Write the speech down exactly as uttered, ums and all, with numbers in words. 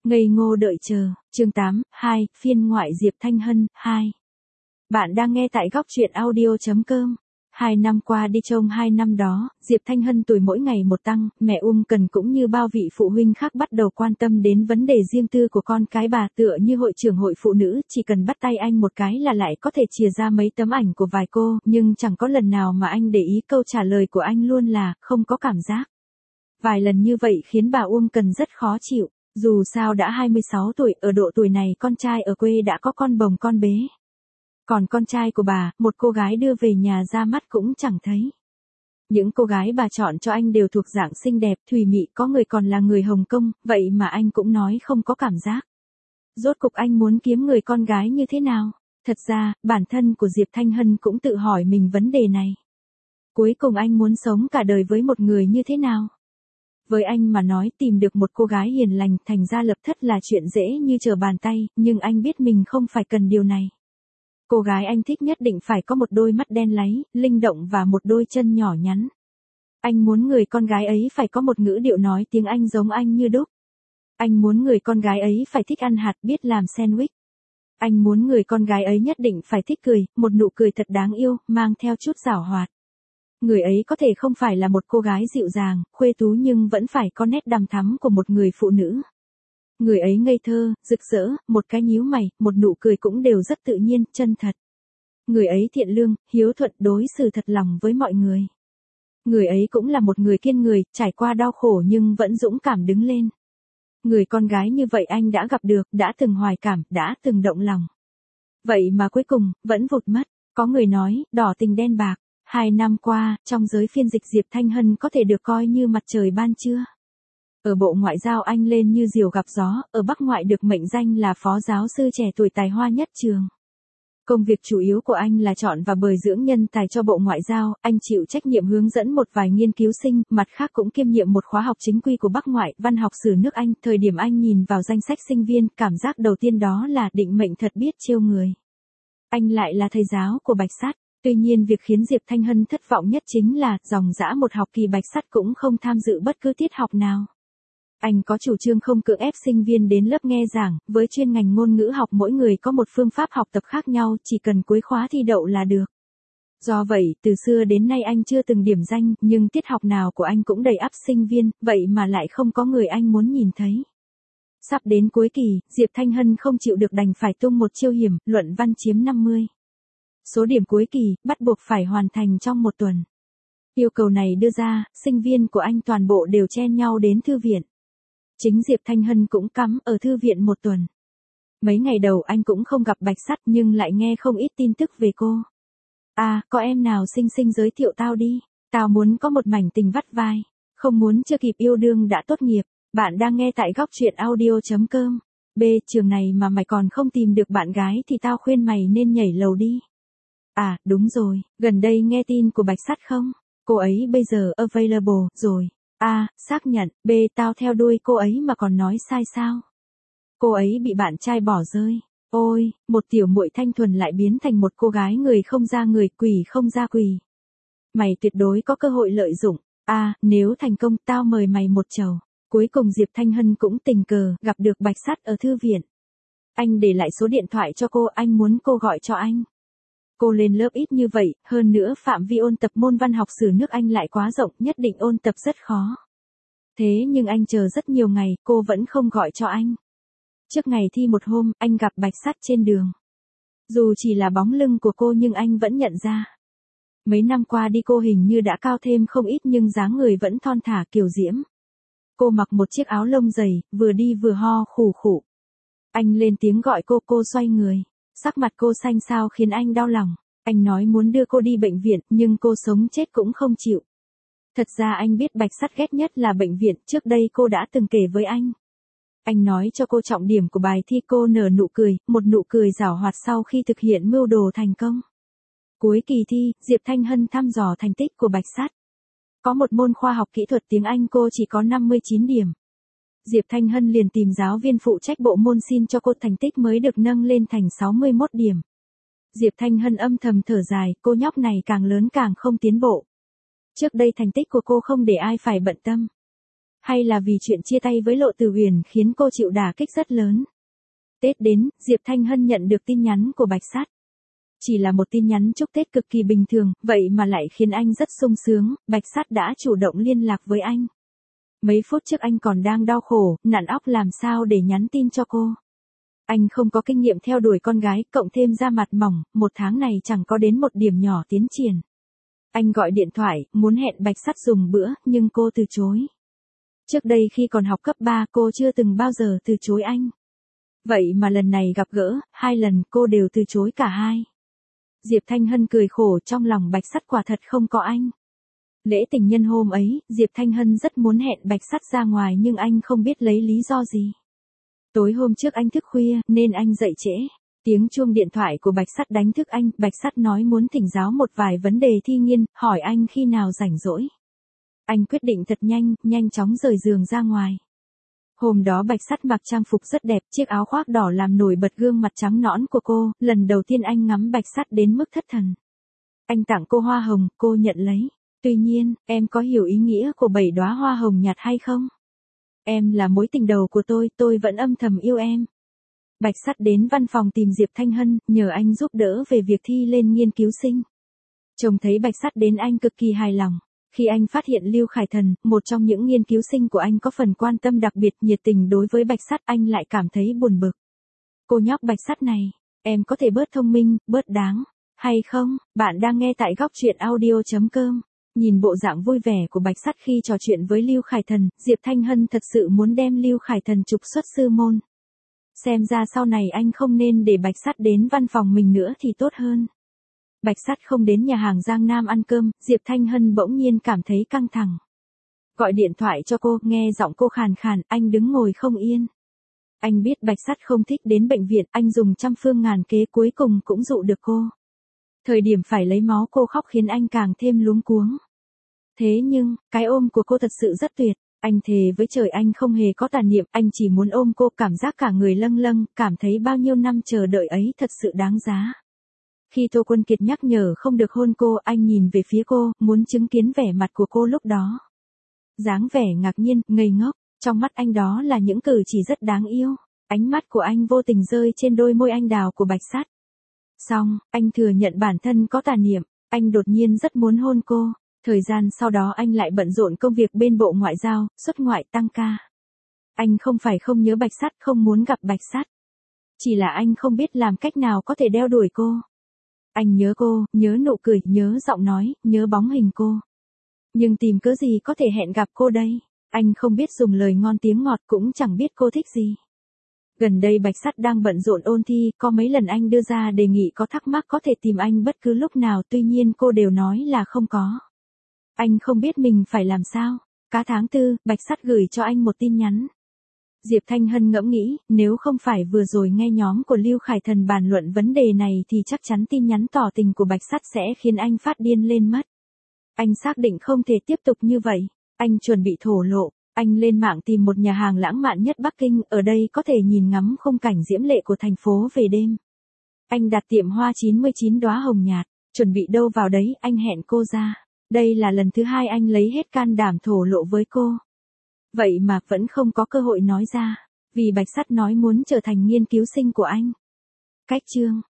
Ngây ngô đợi chờ, chương tám, hai, phiên ngoại Diệp Thanh Hân, hai. Bạn đang nghe tại góc truyện audio chấm com. Hai năm qua đi trông hai năm đó, Diệp Thanh Hân tuổi mỗi ngày một tăng, mẹ Uông Cần cũng như bao vị phụ huynh khác bắt đầu quan tâm đến vấn đề riêng tư của con cái bà, tựa như hội trưởng hội phụ nữ, chỉ cần bắt tay anh một cái là lại có thể chìa ra mấy tấm ảnh của vài cô, nhưng chẳng có lần nào mà anh để ý, câu trả lời của anh luôn là, không có cảm giác. Vài lần như vậy khiến bà Uông Cần rất khó chịu. Dù sao đã hai mươi sáu tuổi, ở độ tuổi này con trai ở quê đã có con bồng con bế. Còn con trai của bà, một cô gái đưa về nhà ra mắt cũng chẳng thấy. Những cô gái bà chọn cho anh đều thuộc dạng xinh đẹp, thùy mị, có người còn là người Hồng Kông, vậy mà anh cũng nói không có cảm giác. Rốt cục anh muốn kiếm người con gái như thế nào? Thật ra, bản thân của Diệp Thanh Hân cũng tự hỏi mình vấn đề này. Cuối cùng anh muốn sống cả đời với một người như thế nào? Với anh mà nói tìm được một cô gái hiền lành thành ra lập thất là chuyện dễ như trở bàn tay, nhưng anh biết mình không phải cần điều này. Cô gái anh thích nhất định phải có một đôi mắt đen láy, linh động và một đôi chân nhỏ nhắn. Anh muốn người con gái ấy phải có một ngữ điệu nói tiếng Anh giống anh như đúc. Anh muốn người con gái ấy phải thích ăn hạt, biết làm sandwich. Anh muốn người con gái ấy nhất định phải thích cười, một nụ cười thật đáng yêu, mang theo chút giảo hoạt. Người ấy có thể không phải là một cô gái dịu dàng, khuê tú nhưng vẫn phải có nét đằm thắm của một người phụ nữ. Người ấy ngây thơ, rực rỡ, một cái nhíu mày, một nụ cười cũng đều rất tự nhiên, chân thật. Người ấy thiện lương, hiếu thuận, đối xử thật lòng với mọi người. Người ấy cũng là một người kiên người, trải qua đau khổ nhưng vẫn dũng cảm đứng lên. Người con gái như vậy anh đã gặp được, đã từng hoài cảm, đã từng động lòng. Vậy mà cuối cùng, vẫn vụt mất. Có người nói, đỏ tình đen bạc. Hai năm qua, trong giới phiên dịch Diệp Thanh Hân có thể được coi như mặt trời ban trưa. Ở Bộ Ngoại giao anh lên như diều gặp gió, ở Bắc Ngoại được mệnh danh là phó giáo sư trẻ tuổi tài hoa nhất trường. Công việc chủ yếu của anh là chọn và bồi dưỡng nhân tài cho Bộ Ngoại giao, anh chịu trách nhiệm hướng dẫn một vài nghiên cứu sinh, mặt khác cũng kiêm nhiệm một khóa học chính quy của Bắc Ngoại, văn học sử nước Anh. Thời điểm anh nhìn vào danh sách sinh viên, cảm giác đầu tiên đó là định mệnh thật biết trêu người. Anh lại là thầy giáo của Bạch Sắt. Tuy nhiên việc khiến Diệp Thanh Hân thất vọng nhất chính là, dòng dã một học kỳ Bạch Sắt cũng không tham dự bất cứ tiết học nào. Anh có chủ trương không cưỡng ép sinh viên đến lớp nghe giảng, với chuyên ngành ngôn ngữ học mỗi người có một phương pháp học tập khác nhau, chỉ cần cuối khóa thi đậu là được. Do vậy, từ xưa đến nay anh chưa từng điểm danh, nhưng tiết học nào của anh cũng đầy ắp sinh viên, vậy mà lại không có người anh muốn nhìn thấy. Sắp đến cuối kỳ, Diệp Thanh Hân không chịu được đành phải tung một chiêu hiểm, luận văn chiếm năm mươi. Số điểm cuối kỳ, bắt buộc phải hoàn thành trong một tuần. Yêu cầu này đưa ra, sinh viên của anh toàn bộ đều chen nhau đến thư viện. Chính Diệp Thanh Hân cũng cắm ở thư viện một tuần. Mấy ngày đầu anh cũng không gặp Bạch Sắt nhưng lại nghe không ít tin tức về cô. À, có em nào xinh xinh giới thiệu tao đi. Tao muốn có một mảnh tình vắt vai. Không muốn chưa kịp yêu đương đã tốt nghiệp. Bạn đang nghe tại góc truyện audio chấm com. B. Trường này mà mày còn không tìm được bạn gái thì tao khuyên mày nên nhảy lầu đi. À, đúng rồi, gần đây nghe tin của Bạch Sắt không? Cô ấy bây giờ available rồi. A, xác nhận. B, tao theo đuôi cô ấy mà còn nói sai sao? Cô ấy bị bạn trai bỏ rơi. Ôi, một tiểu muội thanh thuần lại biến thành một cô gái người không ra người, quỷ không ra quỷ. Mày tuyệt đối có cơ hội lợi dụng. A, nếu thành công tao mời mày một chầu. Cuối cùng Diệp Thanh Hân cũng tình cờ gặp được Bạch Sắt ở thư viện. Anh để lại số điện thoại cho cô, anh muốn cô gọi cho anh. Cô lên lớp ít như vậy, hơn nữa phạm vi ôn tập môn văn học sử nước Anh lại quá rộng, nhất định ôn tập rất khó. Thế nhưng anh chờ rất nhiều ngày, cô vẫn không gọi cho anh. Trước ngày thi một hôm, anh gặp Bạch Sắt trên đường. Dù chỉ là bóng lưng của cô nhưng anh vẫn nhận ra. Mấy năm qua đi cô hình như đã cao thêm không ít nhưng dáng người vẫn thon thả kiều diễm. Cô mặc một chiếc áo lông dày, vừa đi vừa ho khủ khủ. Anh lên tiếng gọi cô, cô xoay người. Sắc mặt cô xanh xao khiến anh đau lòng. Anh nói muốn đưa cô đi bệnh viện, nhưng cô sống chết cũng không chịu. Thật ra anh biết Bạch Sắt ghét nhất là bệnh viện, trước đây cô đã từng kể với anh. Anh nói cho cô trọng điểm của bài thi, cô nở nụ cười, một nụ cười giảo hoạt sau khi thực hiện mưu đồ thành công. Cuối kỳ thi, Diệp Thanh Hân thăm dò thành tích của Bạch Sắt. Có một môn khoa học kỹ thuật tiếng Anh cô chỉ có năm mươi chín điểm. Diệp Thanh Hân liền tìm giáo viên phụ trách bộ môn xin cho cô thành tích mới được nâng lên thành sáu mươi mốt điểm. Diệp Thanh Hân âm thầm thở dài, cô nhóc này càng lớn càng không tiến bộ. Trước đây thành tích của cô không để ai phải bận tâm. Hay là vì chuyện chia tay với Lộ Tử Huyền khiến cô chịu đả kích rất lớn? Tết đến, Diệp Thanh Hân nhận được tin nhắn của Bạch Sát. Chỉ là một tin nhắn chúc Tết cực kỳ bình thường, vậy mà lại khiến anh rất sung sướng, Bạch Sát đã chủ động liên lạc với anh. Mấy phút trước anh còn đang đau khổ, nặn óc làm sao để nhắn tin cho cô. Anh không có kinh nghiệm theo đuổi con gái, cộng thêm da mặt mỏng, một tháng này chẳng có đến một điểm nhỏ tiến triển. Anh gọi điện thoại, muốn hẹn Bạch Sát dùng bữa, nhưng cô từ chối. Trước đây khi còn học cấp ba cô chưa từng bao giờ từ chối anh. Vậy mà lần này gặp gỡ, hai lần cô đều từ chối cả hai. Diệp Thanh Hân cười khổ, trong lòng Bạch Sát quả thật không có anh. Lễ tình nhân hôm ấy, Diệp Thanh Hân rất muốn hẹn Bạch Sát ra ngoài nhưng anh không biết lấy lý do gì. Tối hôm trước anh thức khuya, nên anh dậy trễ. Tiếng chuông điện thoại của Bạch Sát đánh thức anh, Bạch Sát nói muốn thỉnh giáo một vài vấn đề thi nghiên, hỏi anh khi nào rảnh rỗi. Anh quyết định thật nhanh, nhanh chóng rời giường ra ngoài. Hôm đó Bạch Sát mặc trang phục rất đẹp, chiếc áo khoác đỏ làm nổi bật gương mặt trắng nõn của cô, lần đầu tiên anh ngắm Bạch Sát đến mức thất thần. Anh tặng cô hoa hồng, cô nhận lấy. Tuy nhiên, em có hiểu ý nghĩa của bảy đóa hoa hồng nhạt hay không? Em là mối tình đầu của tôi, tôi vẫn âm thầm yêu em. Bạch Sát đến văn phòng tìm Diệp Thanh Hân, nhờ anh giúp đỡ về việc thi lên nghiên cứu sinh. Trông thấy Bạch Sát đến anh cực kỳ hài lòng. Khi anh phát hiện Lưu Khải Thần, một trong những nghiên cứu sinh của anh có phần quan tâm đặc biệt nhiệt tình đối với Bạch Sát, anh lại cảm thấy buồn bực. Cô nhóc Bạch Sát này, em có thể bớt thông minh, bớt đáng, hay không? Bạn đang nghe tại góc truyện audio chấm com. Nhìn bộ dạng vui vẻ của Bạch Sát khi trò chuyện với Lưu Khải Thần, Diệp Thanh Hân thật sự muốn đem Lưu Khải Thần trục xuất sư môn. Xem ra sau này anh không nên để Bạch Sát đến văn phòng mình nữa thì tốt hơn. Bạch Sát không đến nhà hàng Giang Nam ăn cơm, Diệp Thanh Hân bỗng nhiên cảm thấy căng thẳng. Gọi điện thoại cho cô, nghe giọng cô khàn khàn, anh đứng ngồi không yên. Anh biết Bạch Sát không thích đến bệnh viện, anh dùng trăm phương ngàn kế cuối cùng cũng dụ được cô. Thời điểm phải lấy máu cô khóc khiến anh càng thêm luống cuống. Thế nhưng, cái ôm của cô thật sự rất tuyệt. Anh thề với trời anh không hề có tà niệm, anh chỉ muốn ôm cô, cảm giác cả người lâng lâng, cảm thấy bao nhiêu năm chờ đợi ấy thật sự đáng giá. Khi Tô Quân Kiệt nhắc nhở không được hôn cô, anh nhìn về phía cô, muốn chứng kiến vẻ mặt của cô lúc đó. Dáng vẻ ngạc nhiên, ngây ngốc, trong mắt anh đó là những cử chỉ rất đáng yêu. Ánh mắt của anh vô tình rơi trên đôi môi anh đào của Bạch Sát. Xong, anh thừa nhận bản thân có tà niệm, anh đột nhiên rất muốn hôn cô. Thời gian sau đó anh lại bận rộn công việc bên Bộ Ngoại giao, xuất ngoại tăng ca. Anh không phải không nhớ Bạch Sát, không muốn gặp Bạch Sát. Chỉ là anh không biết làm cách nào có thể đeo đuổi cô. Anh nhớ cô, nhớ nụ cười, nhớ giọng nói, nhớ bóng hình cô. Nhưng tìm cớ gì có thể hẹn gặp cô đây? Anh không biết dùng lời ngon tiếng ngọt, cũng chẳng biết cô thích gì. Gần đây Bạch Sát đang bận rộn ôn thi, có mấy lần anh đưa ra đề nghị có thắc mắc có thể tìm anh bất cứ lúc nào, tuy nhiên cô đều nói là không có. Anh không biết mình phải làm sao. Cả tháng tư, Bạch Sát gửi cho anh một tin nhắn. Diệp Thanh Hân ngẫm nghĩ, nếu không phải vừa rồi nghe nhóm của Lưu Khải Thần bàn luận vấn đề này thì chắc chắn tin nhắn tỏ tình của Bạch Sát sẽ khiến anh phát điên lên mất. Anh xác định không thể tiếp tục như vậy. Anh chuẩn bị thổ lộ. Anh lên mạng tìm một nhà hàng lãng mạn nhất Bắc Kinh, ở đây có thể nhìn ngắm khung cảnh diễm lệ của thành phố về đêm. Anh đặt tiệm hoa chín mươi chín đóa hồng nhạt, chuẩn bị đâu vào đấy, anh hẹn cô ra. Đây là lần thứ hai anh lấy hết can đảm thổ lộ với cô. Vậy mà vẫn không có cơ hội nói ra, vì Bạch Sát nói muốn trở thành nghiên cứu sinh của anh. Cách chương